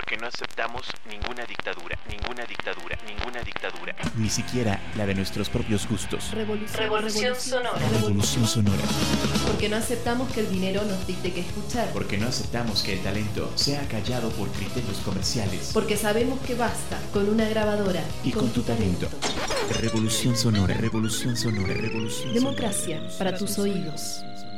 Porque no aceptamos ninguna dictadura, ninguna dictadura, ninguna dictadura. Ni siquiera la de nuestros propios gustos. Revolución sonora. Revolución sonora. Porque no aceptamos que el dinero nos dicte qué escuchar. Porque no aceptamos que el talento sea acallado por criterios comerciales. Porque sabemos que basta con una grabadora y con tu talento. Revolución sonora, revolución sonora, revolución Democracia sonora. para tus oídos.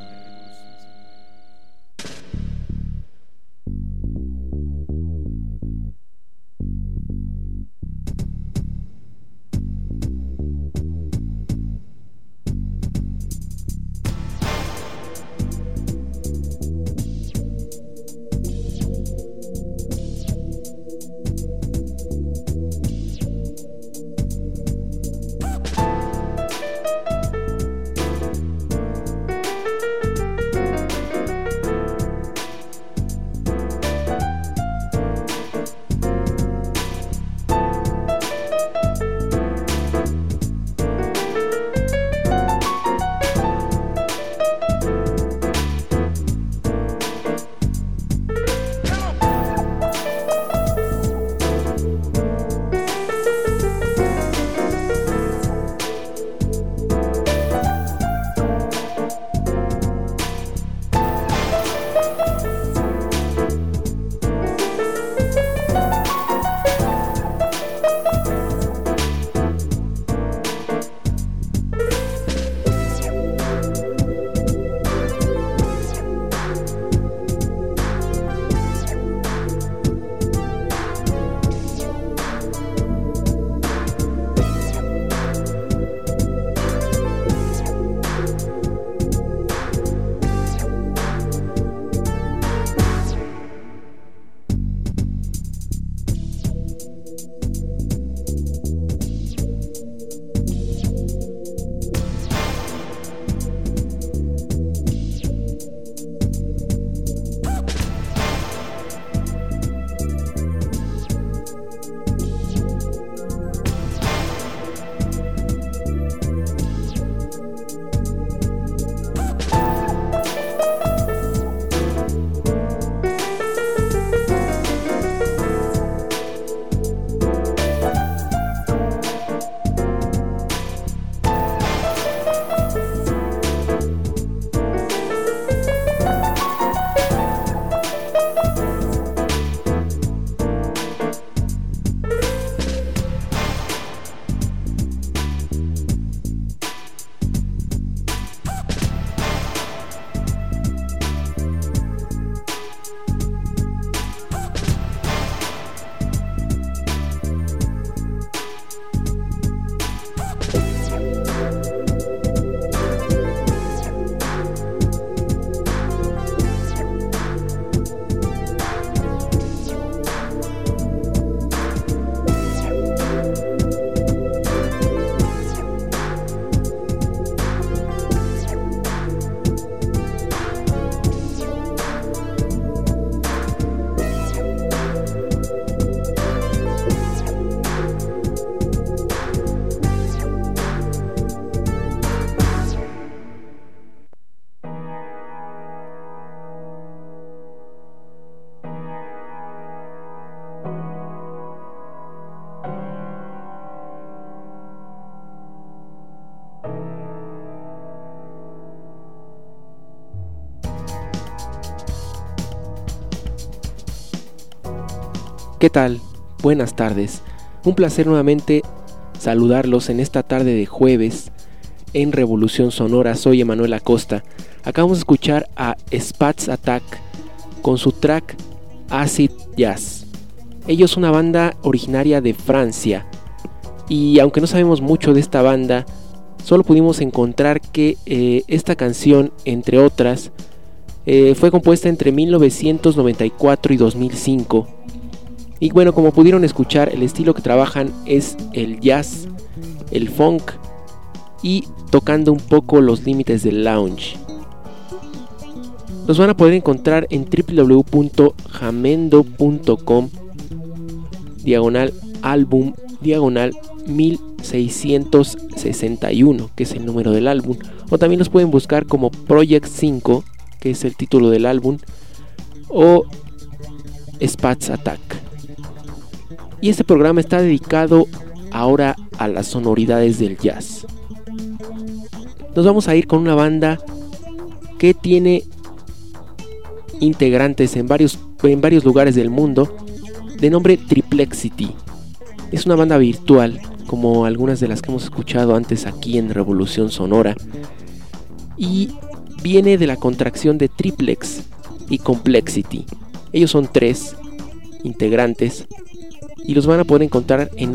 ¿Qué tal? Buenas tardes. Un placer nuevamente saludarlos en esta tarde de jueves en Revolución Sonora. Soy Emanuel Acosta. Acabamos de escuchar a Spats Attack con su track Acid Jazz. Ellos son una banda originaria de Francia y aunque no sabemos mucho de esta banda, solo pudimos encontrar que esta canción, entre otras, fue compuesta entre 1994 y 2005. Y bueno, como pudieron escuchar, el estilo que trabajan es el jazz, el funk y tocando un poco los límites del lounge. Los van a poder encontrar en www.jamendo.com/álbum 1661, que es el número del álbum, o también los pueden buscar como Project 5, que es el título del álbum, o Spats Attack. Y este programa está dedicado ahora a las sonoridades del jazz. Nos vamos a ir con una banda que tiene integrantes en varios lugares del mundo, de nombre Triplexity. Es una banda virtual, como algunas de las que hemos escuchado antes aquí en Revolución Sonora, y viene de la contracción de triplex y complexity. Ellos son 3 integrantes y los van a poder encontrar en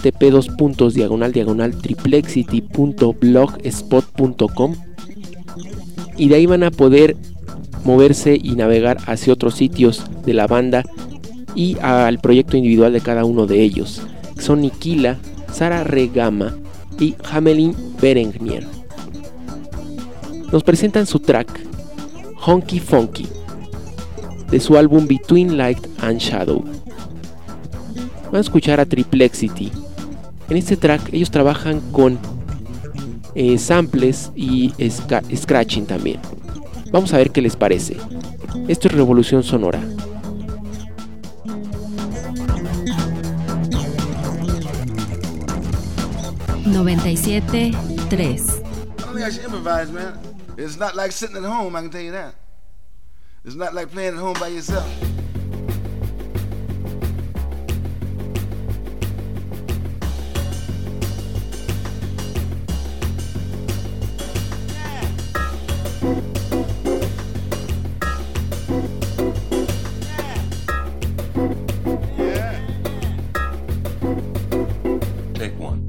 http://triplexity.blogspot.com, y de ahí van a poder moverse y navegar hacia otros sitios de la banda y al proyecto individual de cada uno de ellos. Son Nikila, Sara Regama y Hamelin Berengnier. Nos presentan su track Honky Funky de su álbum Between Light and Shadow. Van a escuchar a Triplexity. En este track ellos trabajan con samples y scratching también. Vamos a ver qué les parece. Esto es Revolución Sonora. 97.3. I don't think I should improvise, man. It's not like sitting at home, I can tell you that. It's not like playing at home by yourself. Take one.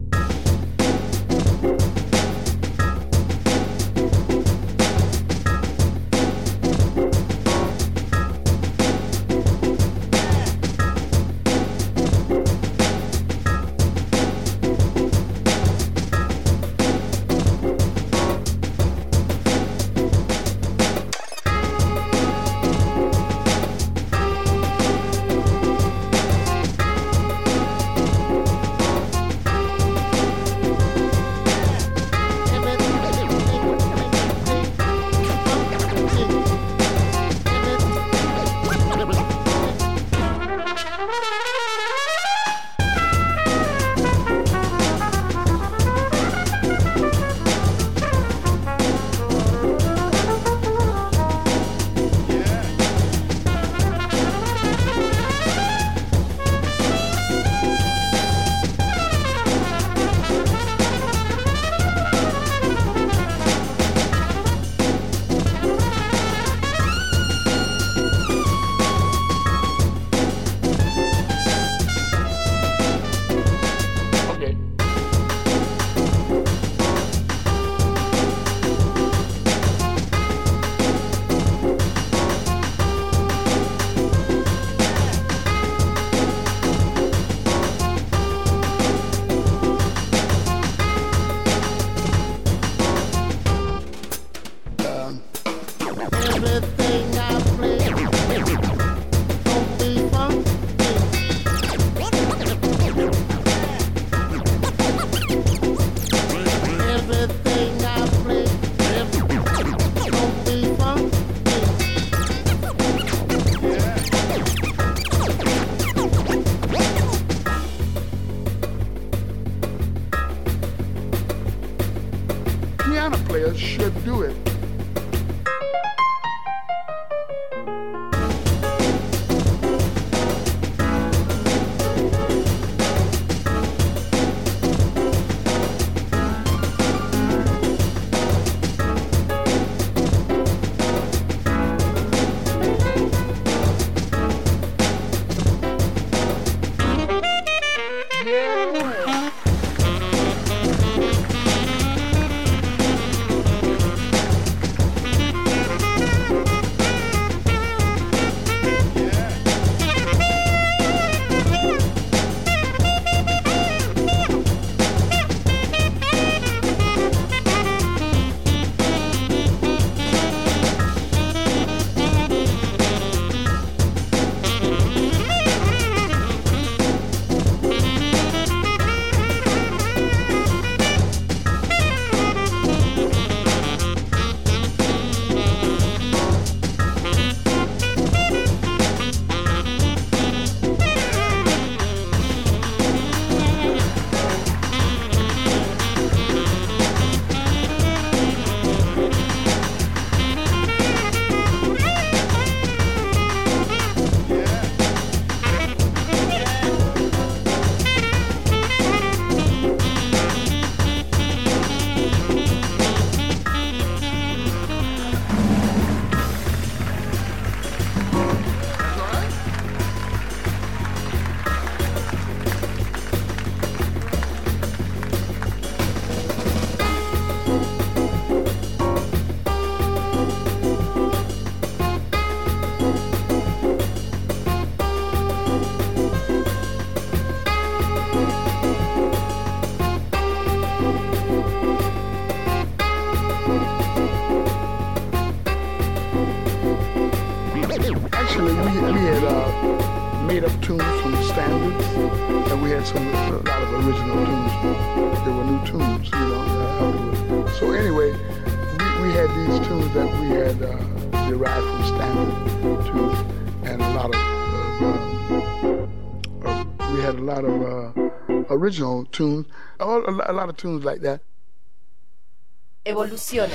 Piano players should do it. made up tunes from the standards, and we had a lot of original tunes. There were new tunes, you know. So anyway, we had these tunes that we had derived from standard tunes, and we had a lot of original tunes, a lot of tunes like that. Evoluciona.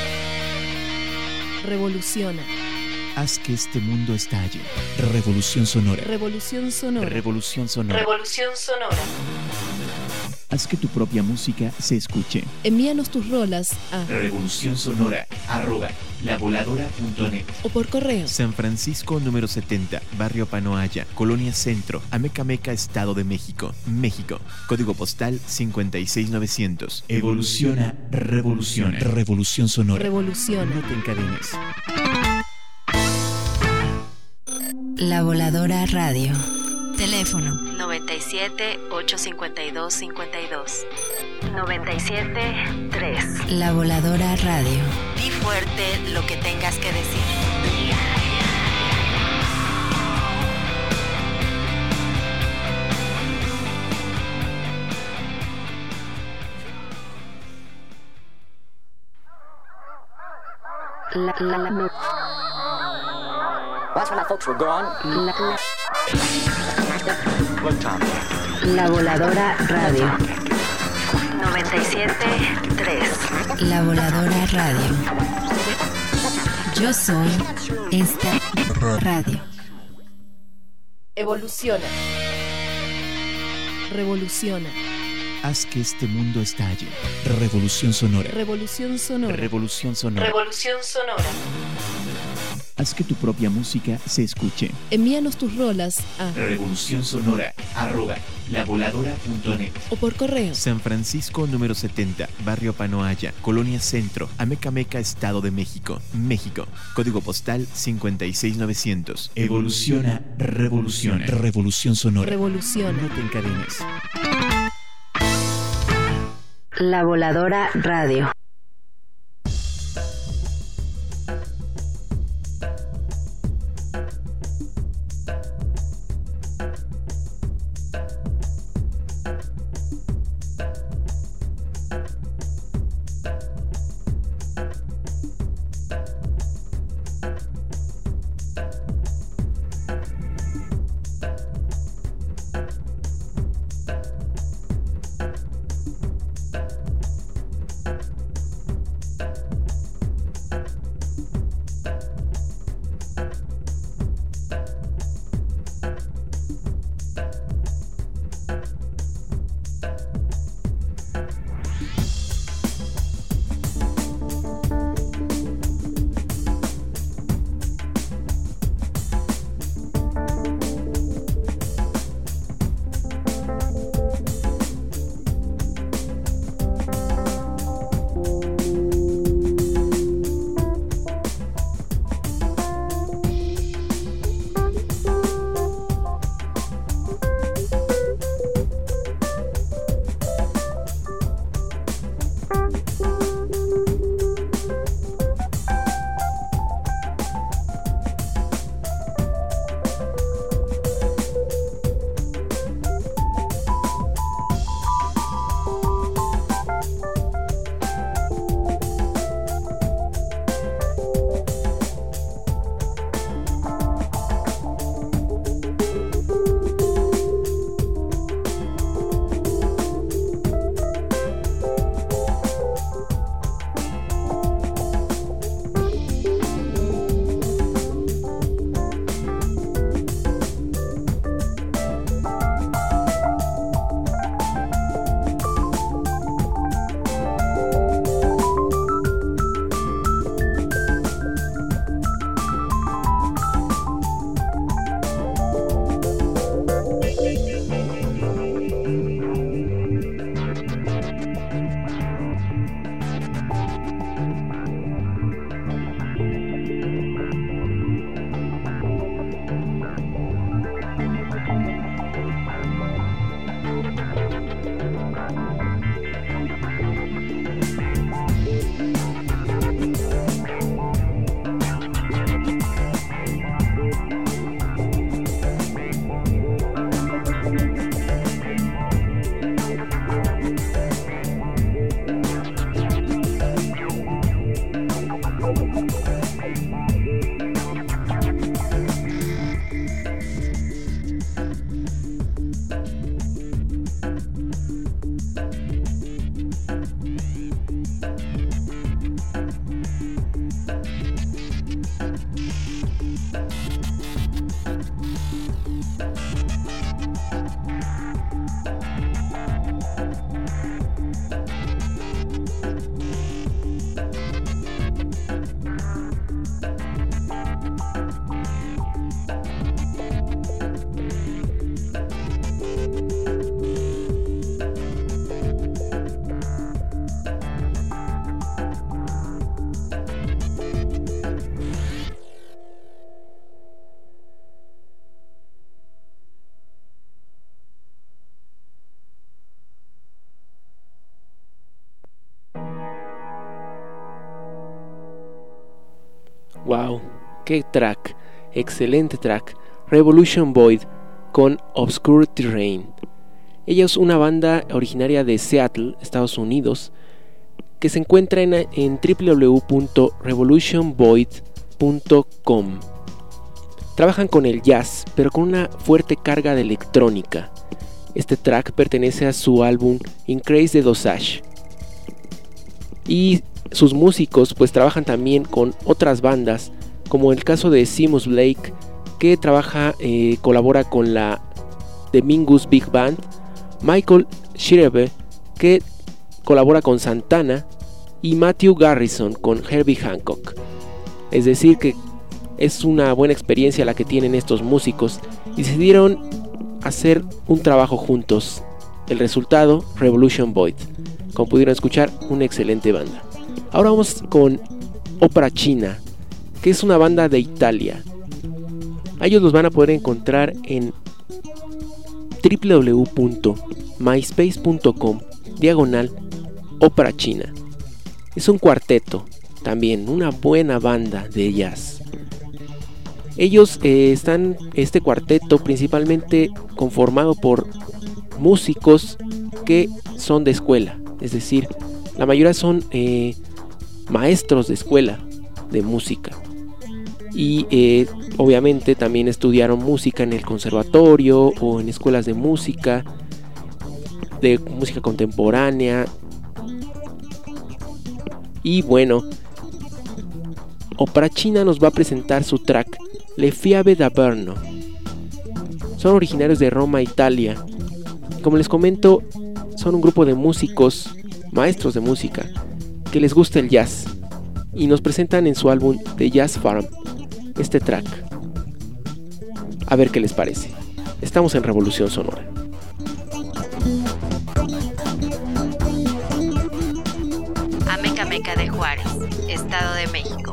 Revoluciona. Haz que este mundo estalle. Revolución sonora. Revolución sonora. Revolución sonora. Revolución sonora. Haz que tu propia música se escuche. Envíanos tus rolas a revolucionsonora@lavoladora.net o por correo. San Francisco número 70, Barrio Panoaya, Colonia Centro, Amecameca, Estado de México, México. Código postal 56900. Evoluciona, revoluciona. Revolución sonora. Revoluciona. No te encadenes. La Voladora Radio. Teléfono 97 852 52 97 3. La Voladora Radio. Di fuerte lo que tengas que decir. That's when my folks were gone. Look, Tom. La Voladora Radio. 97.3. La Voladora Radio. Yo soy esta radio. Evoluciona. Revoluciona. Haz que este mundo estalle. Revolución sonora. Revolución sonora. Revolución sonora. Revolución sonora. Haz que tu propia música se escuche. Envíanos tus rolas a revolucionsonora@lavoladora.net o por correo. San Francisco número 70, Barrio Panoaya, Colonia Centro, Amecameca, Estado de México, México. Código postal 56900. Evoluciona, revoluciona. Revolución sonora. Revoluciona. No te encadenes. La Voladora Radio. Wow, qué track, excelente track. Revolution Void con Obscure Terrain. Ella es una banda originaria de Seattle, Estados Unidos, que se encuentra en www.revolutionvoid.com. Trabajan con el jazz, pero con una fuerte carga de electrónica. Este track pertenece a su álbum Increase the Dosage. Y sus músicos pues trabajan también con otras bandas, como el caso de Seamus Blake, que colabora con la The Mingus Big Band, Michael Shirebe, que colabora con Santana, y Matthew Garrison con Herbie Hancock. Es decir que es una buena experiencia la que tienen estos músicos y decidieron hacer un trabajo juntos. El resultado, Revolution Void. Como pudieron escuchar, una excelente banda. Ahora vamos con Opera China, que es una banda de Italia. A ellos los van a poder encontrar en www.myspace.com/Opera China. Es un cuarteto, también una buena banda de jazz. Ellos este cuarteto principalmente conformado por músicos que son de escuela, es decir, la mayoría son maestros de escuela de música. Y obviamente también estudiaron música en el conservatorio o en escuelas de música contemporánea. Y bueno, Opera China nos va a presentar su track Le Fiabe d'Averno. Son originarios de Roma, Italia. Como les comento, son un grupo de músicos, maestros de música, que les gusta el jazz, y nos presentan en su álbum The Jazz Farm este track. A ver qué les parece. Estamos en Revolución Sonora. Amecameca de Juárez, Estado de México.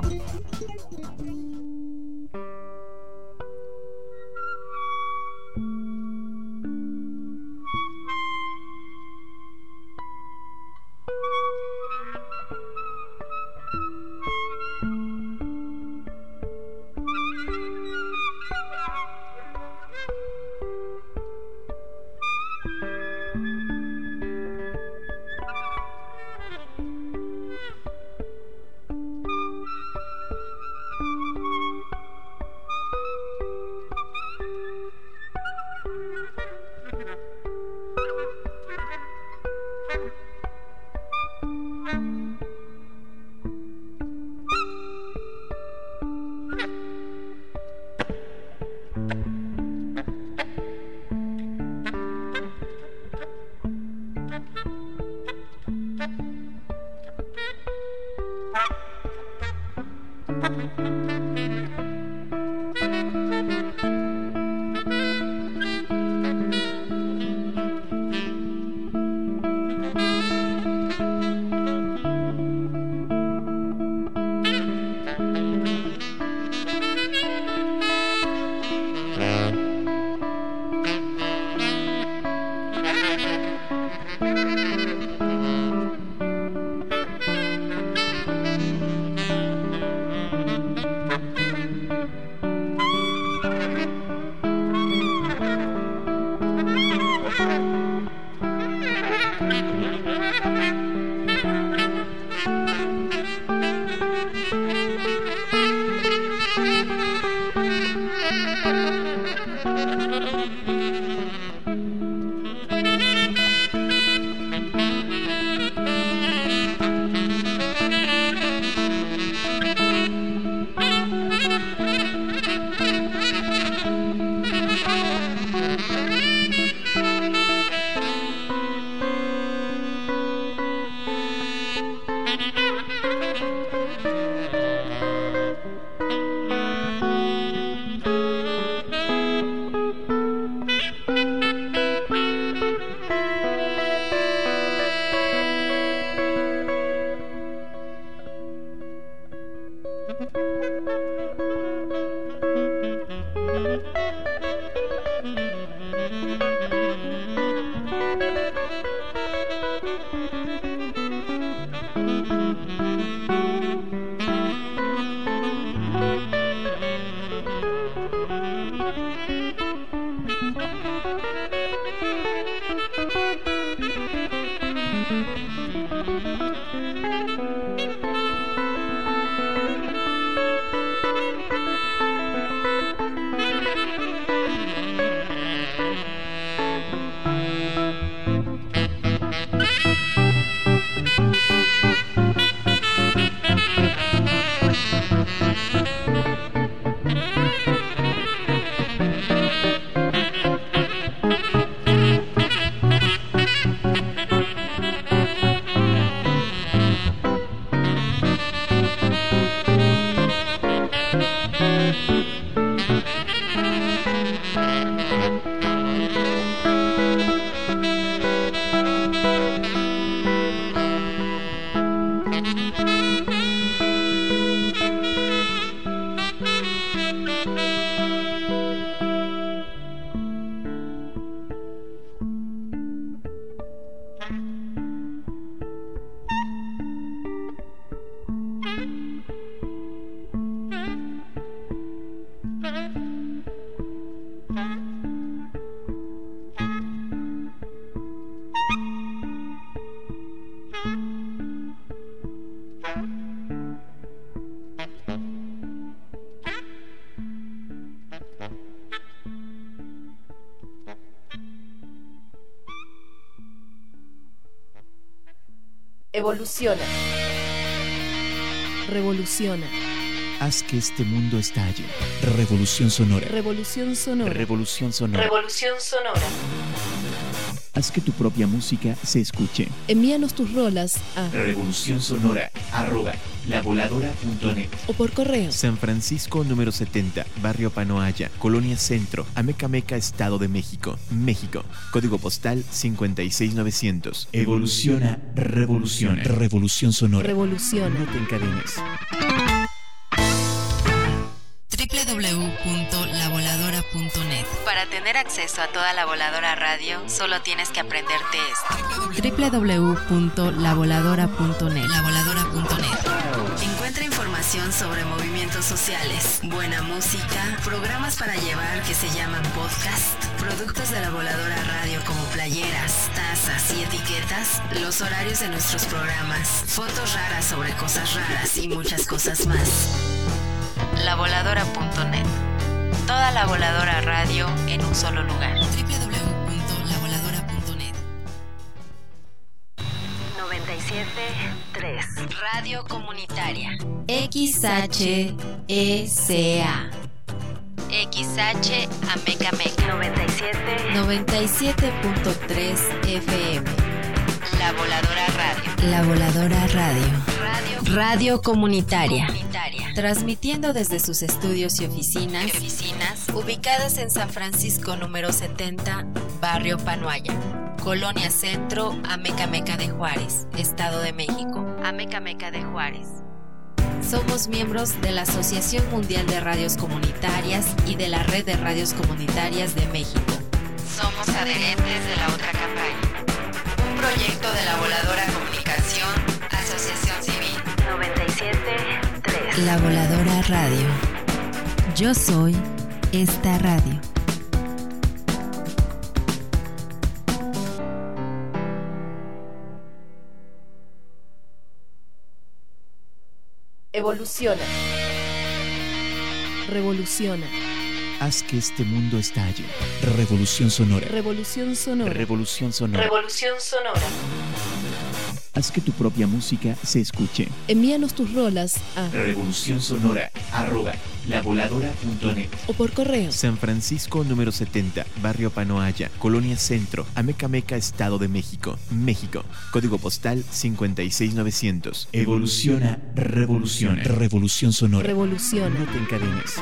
Evoluciona. Revoluciona. Haz que este mundo estalle. Revolución sonora. Revolución sonora. Revolución sonora. Revolución sonora. Haz que tu propia música se escuche. Envíanos tus rolas a revolucionsonora@lavoladora.net o por correo. San Francisco número 70, Barrio Panoaya, Colonia Centro, Amecameca, Estado de México, México. Código postal 56900. Evoluciona, revoluciona. Revolución sonora. Revoluciona. No te encadenes. www.lavoladora.net. Para tener acceso a toda La Voladora Radio, solo tienes que aprenderte esto. www.lavoladora.net. Lavoladora.net. Encuentra información sobre movimientos sociales, buena música, programas para llevar que se llaman podcast, productos de La Voladora Radio como playeras, tazas y etiquetas, los horarios de nuestros programas, fotos raras sobre cosas raras y muchas cosas más. Lavoladora.net. Toda La Voladora Radio en un solo lugar. www.lavoladora.net. 97.3. Radio Comunitaria. XHECA. XH Amecameca. 97.3 FM. La Voladora Radio. La Voladora Radio. Radio Comunitaria. Transmitiendo desde sus estudios y oficinas ubicadas en San Francisco número 70, Barrio Panoaya, Colonia Centro, Amecameca de Juárez, Estado de México. Amecameca de Juárez. Somos miembros de la Asociación Mundial de Radios Comunitarias y de la Red de Radios Comunitarias de México. Somos adherentes de la otra campaña. Un proyecto de La Voladora Comunicación, Asociación Civil. 97.3. La Voladora Radio. Yo soy esta radio. Evoluciona. Revoluciona. Haz que este mundo estalle. Revolución sonora. Revolución sonora. Revolución sonora. Revolución sonora. Haz que tu propia música se escuche. Envíanos tus rolas a revolucionsonora@lavoladora.net o por correo. San Francisco número 70, Barrio Panoaya, Colonia Centro, Amecameca, Estado de México, México. Código postal 56900. Evoluciona, revoluciona. Revolución sonora. Revoluciona. No te encadenes.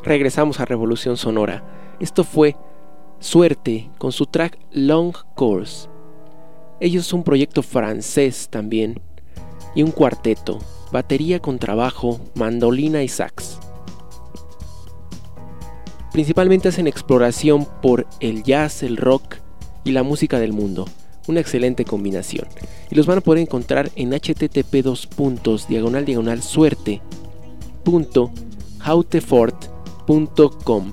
regresamos a Revolución Sonora. Esto fue Suerte con su track Long Course. Ellos son un proyecto francés también y un cuarteto, batería, contrabajo, mandolina y sax. Principalmente hacen exploración por el jazz, el rock y la música del mundo. Una excelente combinación. Y los van a poder encontrar en http://suerte.hautefort.com.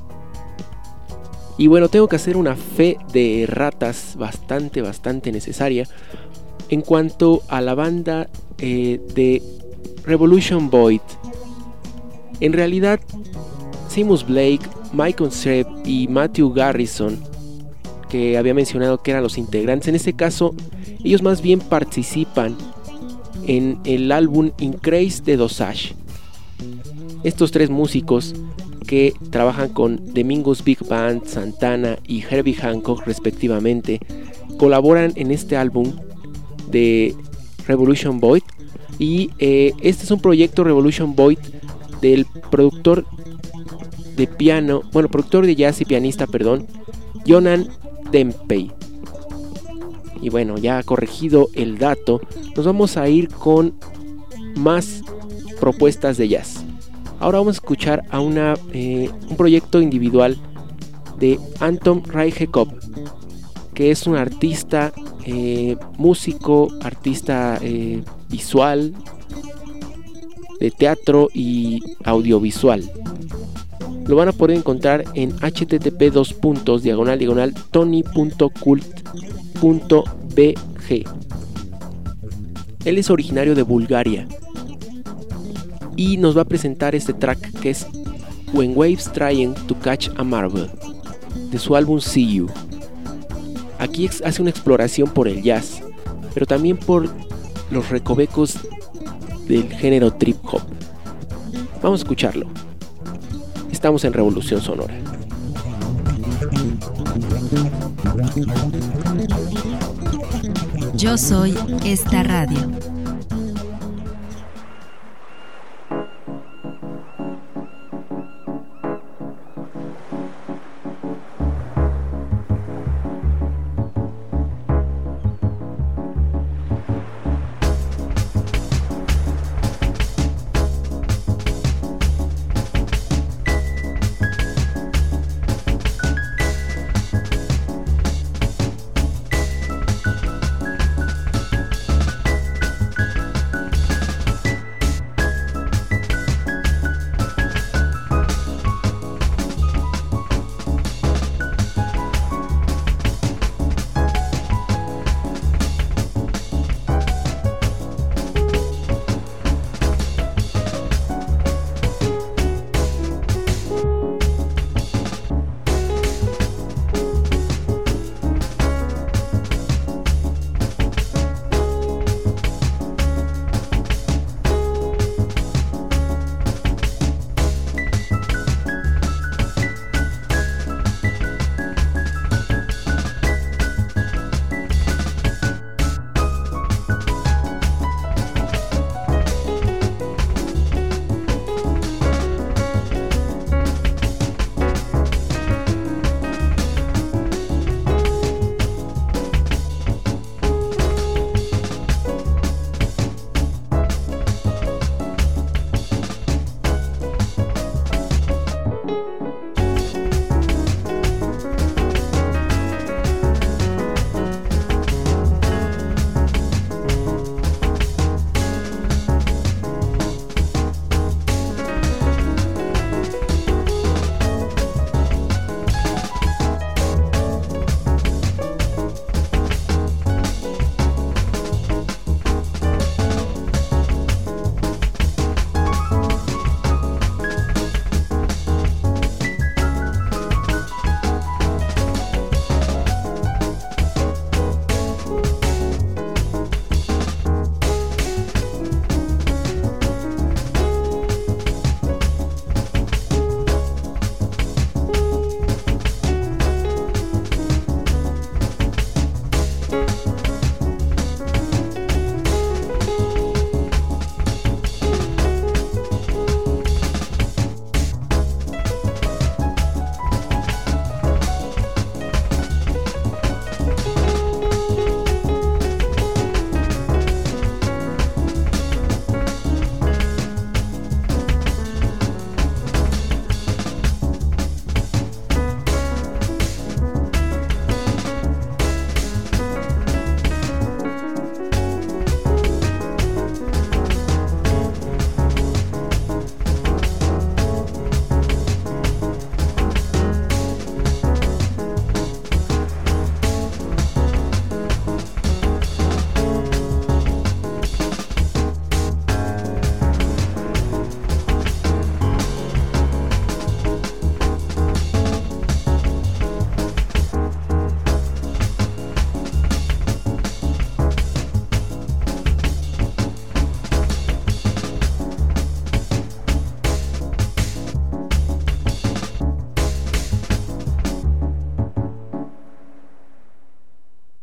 Y bueno, tengo que hacer una fe de ratas bastante necesaria en cuanto a la banda de Revolution Void. En realidad, Seamus Blake, Michael Streb y Matthew Garrison, que había mencionado que eran los integrantes, en este caso ellos más bien participan en el álbum Increase de Dosage. Estos tres músicos que trabajan con The Mingus Big Band, Santana y Herbie Hancock respectivamente, colaboran en este álbum de Revolution Void. Y este es un proyecto Revolution Void del productor de jazz y pianista, Jonan Dempey. Y bueno, ya corregido el dato, nos vamos a ir con más propuestas de jazz. Ahora vamos a escuchar a un proyecto individual de Anton Rajekop, que es un artista, músico, artista visual, de teatro y audiovisual. Lo van a poder encontrar en http://tony.cult.bg. Él es originario de Bulgaria y nos va a presentar este track que es When Waves Trying to Catch a Marble, de su álbum See You. Aquí hace una exploración por el jazz, pero también por los recovecos del género trip hop. Vamos a escucharlo. Estamos en Revolución Sonora. Yo soy esta radio.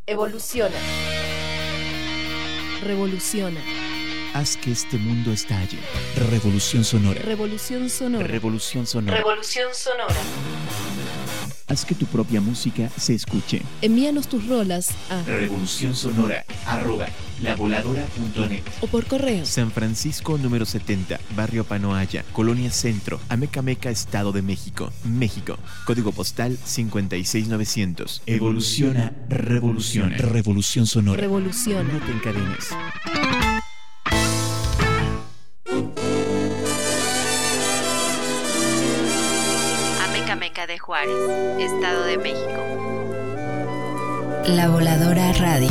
Evoluciona. Revoluciona. Haz que este mundo estalle. Revolución sonora. Revolución sonora. Revolución sonora. Revolución sonora. Haz que tu propia música se escuche. Envíanos tus rolas a revolucionsonora@lavoladora.net o por correo. San Francisco número 70, Barrio Panoaya, Colonia Centro, Amecameca, Estado de México, México. Código postal 56900. Evoluciona, revoluciona. Revolución sonora. Revoluciona. No te encadenes. Amecameca de Juárez, Estado de México. La Voladora Radio.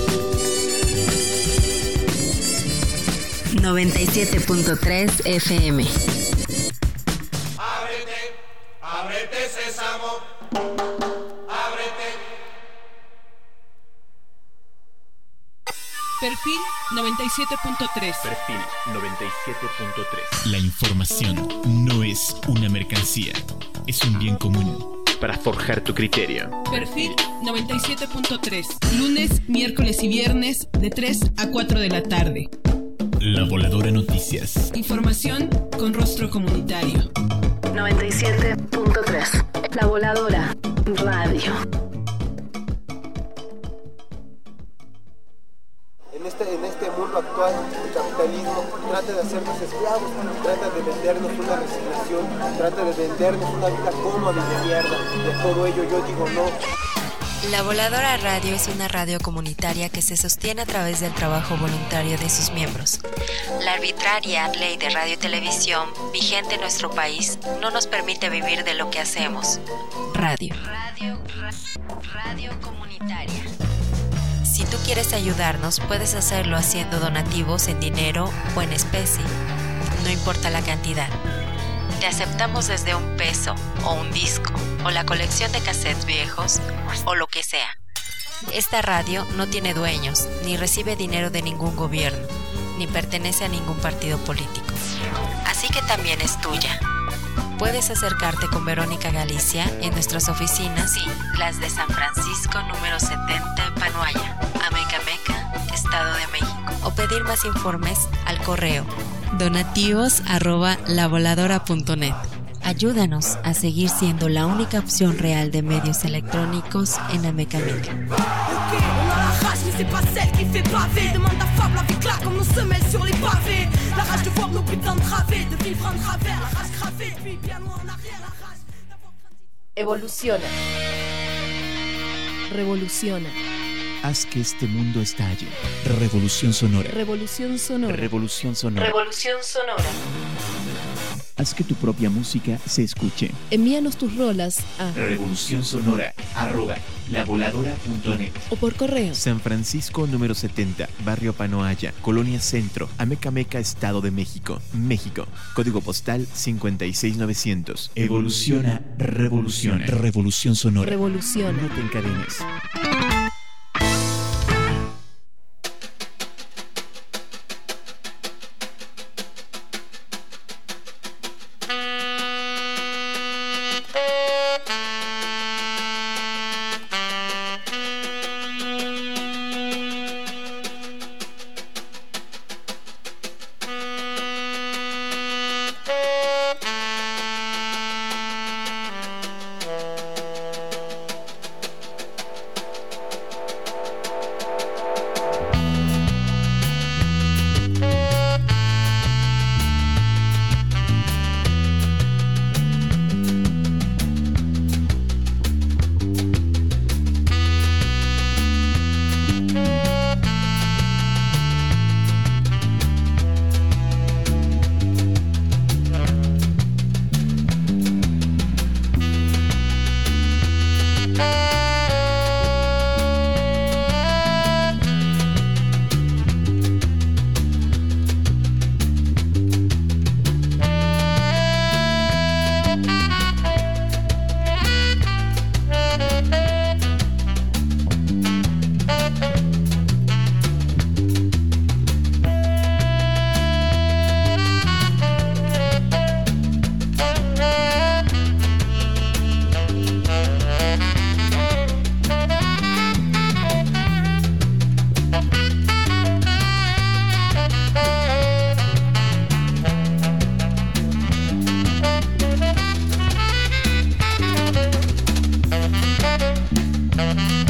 97.3 FM. Ábrete, ábrete sésamo, ábrete. Perfil 97.3. Perfil 97.3. La información no es una mercancía, es un bien común. Para forjar tu criterio. Perfil 97.3. Lunes, miércoles y viernes de 3 a 4 de la tarde. La Voladora Noticias. Información con rostro comunitario. 97.3. La Voladora Radio. En este mundo actual, el capitalismo trata de hacernos esclavos, trata de vendernos una resignación, trata de vendernos una vida cómoda y de mierda. De todo ello yo digo no. La Voladora Radio es una radio comunitaria que se sostiene a través del trabajo voluntario de sus miembros. La arbitraria ley de radio y televisión vigente en nuestro país no nos permite vivir de lo que hacemos. Radio comunitaria. Si tú quieres ayudarnos, puedes hacerlo haciendo donativos en dinero o en especie. No importa la cantidad. Te aceptamos desde $1 o un disco o la colección de cassettes viejos o lo que sea. Esta radio no tiene dueños, ni recibe dinero de ningún gobierno, ni pertenece a ningún partido político. Así que también es tuya. Puedes acercarte con Verónica Galicia en nuestras oficinas y las de San Francisco número 70 en Panoaya, Amecameca, Estado de México. O pedir más informes al correo donativos@lavoladora.net. Ayúdanos a seguir siendo la única opción real de medios electrónicos en Amecameca. Evoluciona. Revoluciona. Haz que este mundo estalle. Revolución sonora. Revolución sonora. Revolución sonora. Revolución sonora. Haz que tu propia música se escuche. Envíanos tus rolas a revolucionsonora@lavoladora.net o por correo. San Francisco número 70, Barrio Panoaya, Colonia Centro, Amecameca, Estado de México, México. Código postal 56900. Evoluciona, revoluciona. Revolución sonora. Revoluciona. No te encadenes.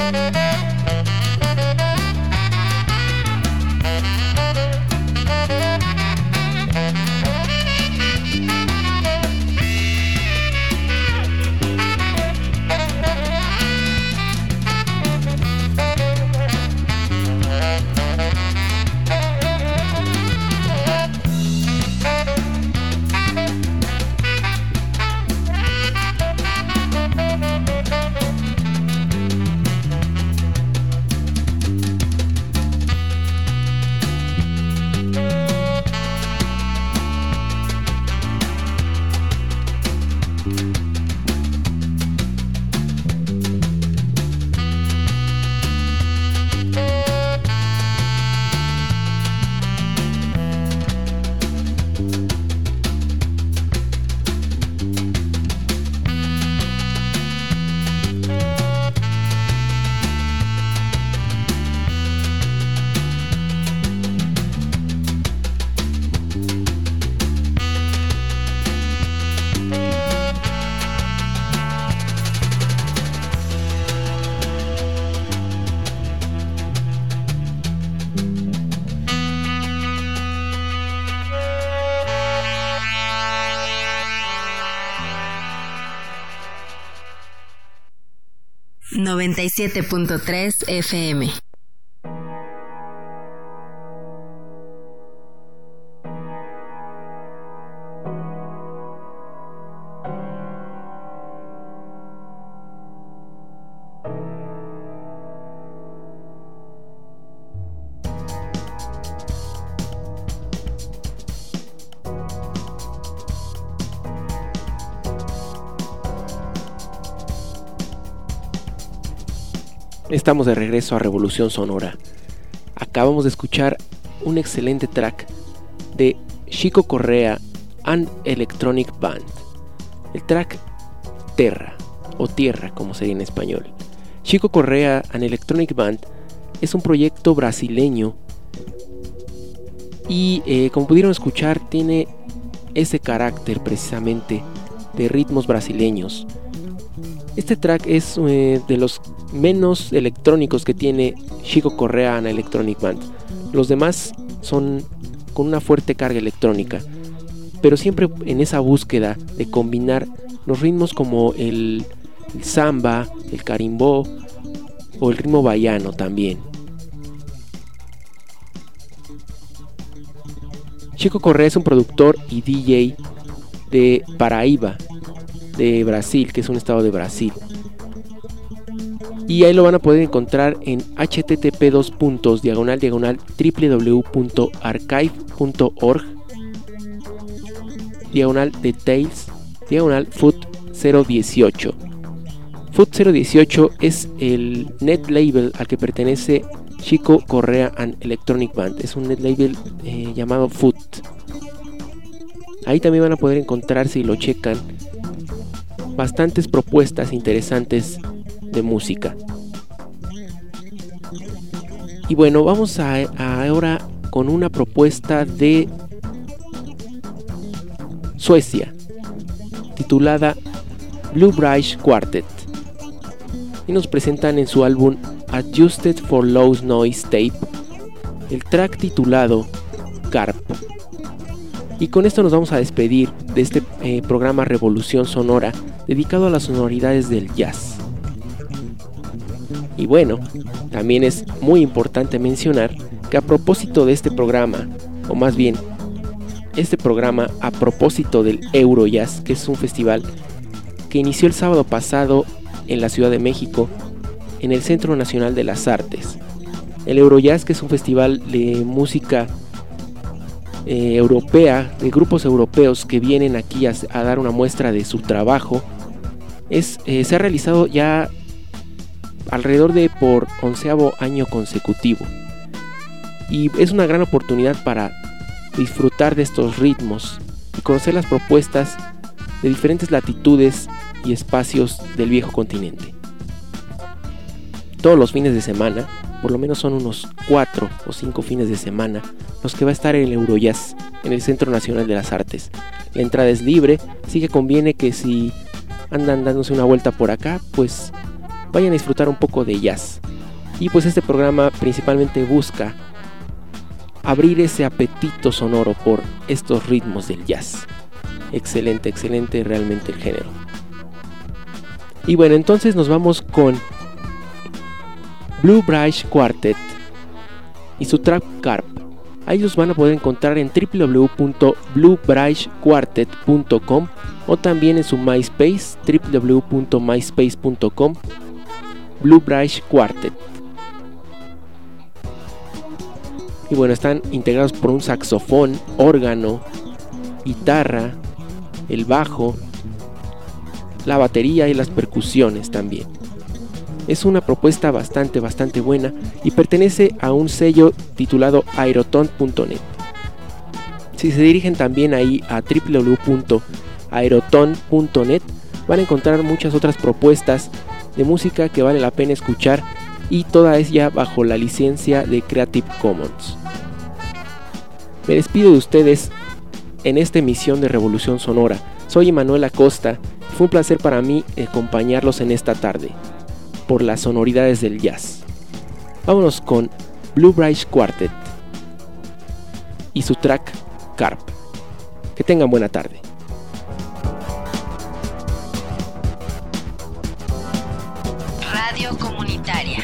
97.3 FM. Estamos de regreso a Revolución Sonora. Acabamos de escuchar un excelente track de Chico Correa and Electronic Band. El track Terra, o Tierra como sería en español. Chico Correa and Electronic Band es un proyecto brasileño y como pudieron escuchar tiene ese carácter precisamente de ritmos brasileños. Este track es de los menos electrónicos que tiene Chico Correa and Electronic Band. Los demás son con una fuerte carga electrónica, pero siempre en esa búsqueda de combinar los ritmos como el samba, el carimbó o el ritmo baiano también. Chico Correa es un productor y DJ de Paraíba, de Brasil, que es un estado de Brasil. Y ahí lo van a poder encontrar en http://archive.org/details/foot018. Foot018 es el net label al que pertenece Chico Correa and Electronic Band. Es un net label llamado Foot. Ahí también van a poder encontrar, si lo checan, bastantes propuestas interesantes de música. Y bueno, vamos ahora con una propuesta de Suecia titulada Blue Bridge Quartet, y nos presentan en su álbum Adjusted for Low Noise Tape el track titulado Carp. Y con esto nos vamos a despedir de este programa Revolución Sonora dedicado a las sonoridades del jazz. Y bueno, también es muy importante mencionar que a propósito de este programa, o más bien este programa a propósito del Eurojazz, que es un festival que inició el sábado pasado en la Ciudad de México, en el Centro Nacional de las Artes. El Eurojazz, que es un festival de música europea, de grupos europeos que vienen aquí a dar una muestra de su trabajo, se ha realizado ya alrededor de por 11º año consecutivo, y es una gran oportunidad para disfrutar de estos ritmos y conocer las propuestas de diferentes latitudes y espacios del viejo continente. Todos los fines de semana, por lo menos son unos 4 o 5 fines de semana, los que va a estar en el Eurojazz, en el Centro Nacional de las Artes. La entrada es libre, así que conviene que si andan dándose una vuelta por acá, pues vayan a disfrutar un poco de jazz. Y pues este programa principalmente busca abrir ese apetito sonoro por estos ritmos del jazz. Excelente, excelente realmente el género. Y bueno, entonces nos vamos con Blue Brash Quartet y su track Carp. Ahí los van a poder encontrar en www.bluebrashquartet.com o también en su MySpace, www.myspace.com, Blue Brash Quartet. Y bueno, están integrados por un saxofón, órgano, guitarra, el bajo, la batería y las percusiones también. Es una propuesta bastante buena y pertenece a un sello titulado aeroton.net. Si se dirigen también ahí a www.aeroton.net van a encontrar muchas otras propuestas de música que vale la pena escuchar, y toda ella bajo la licencia de Creative Commons. Me despido de ustedes en esta emisión de Revolución Sonora. Soy Emanuel Acosta y fue un placer para mí acompañarlos en esta tarde por las sonoridades del jazz. Vámonos con Blue Brash Quartet y su track Carp. Que tengan buena tarde. Radio Comunitaria.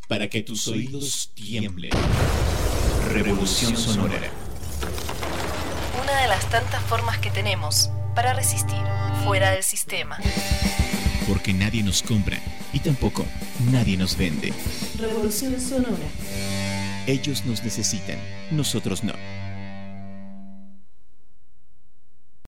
para que tus oídos tiemblen. Revolución Sonora. Una de las tantas formas que tenemos para resistir fuera del sistema. Porque nadie nos compra y tampoco nadie nos vende. Revolución Sonora. Ellos nos necesitan, nosotros no.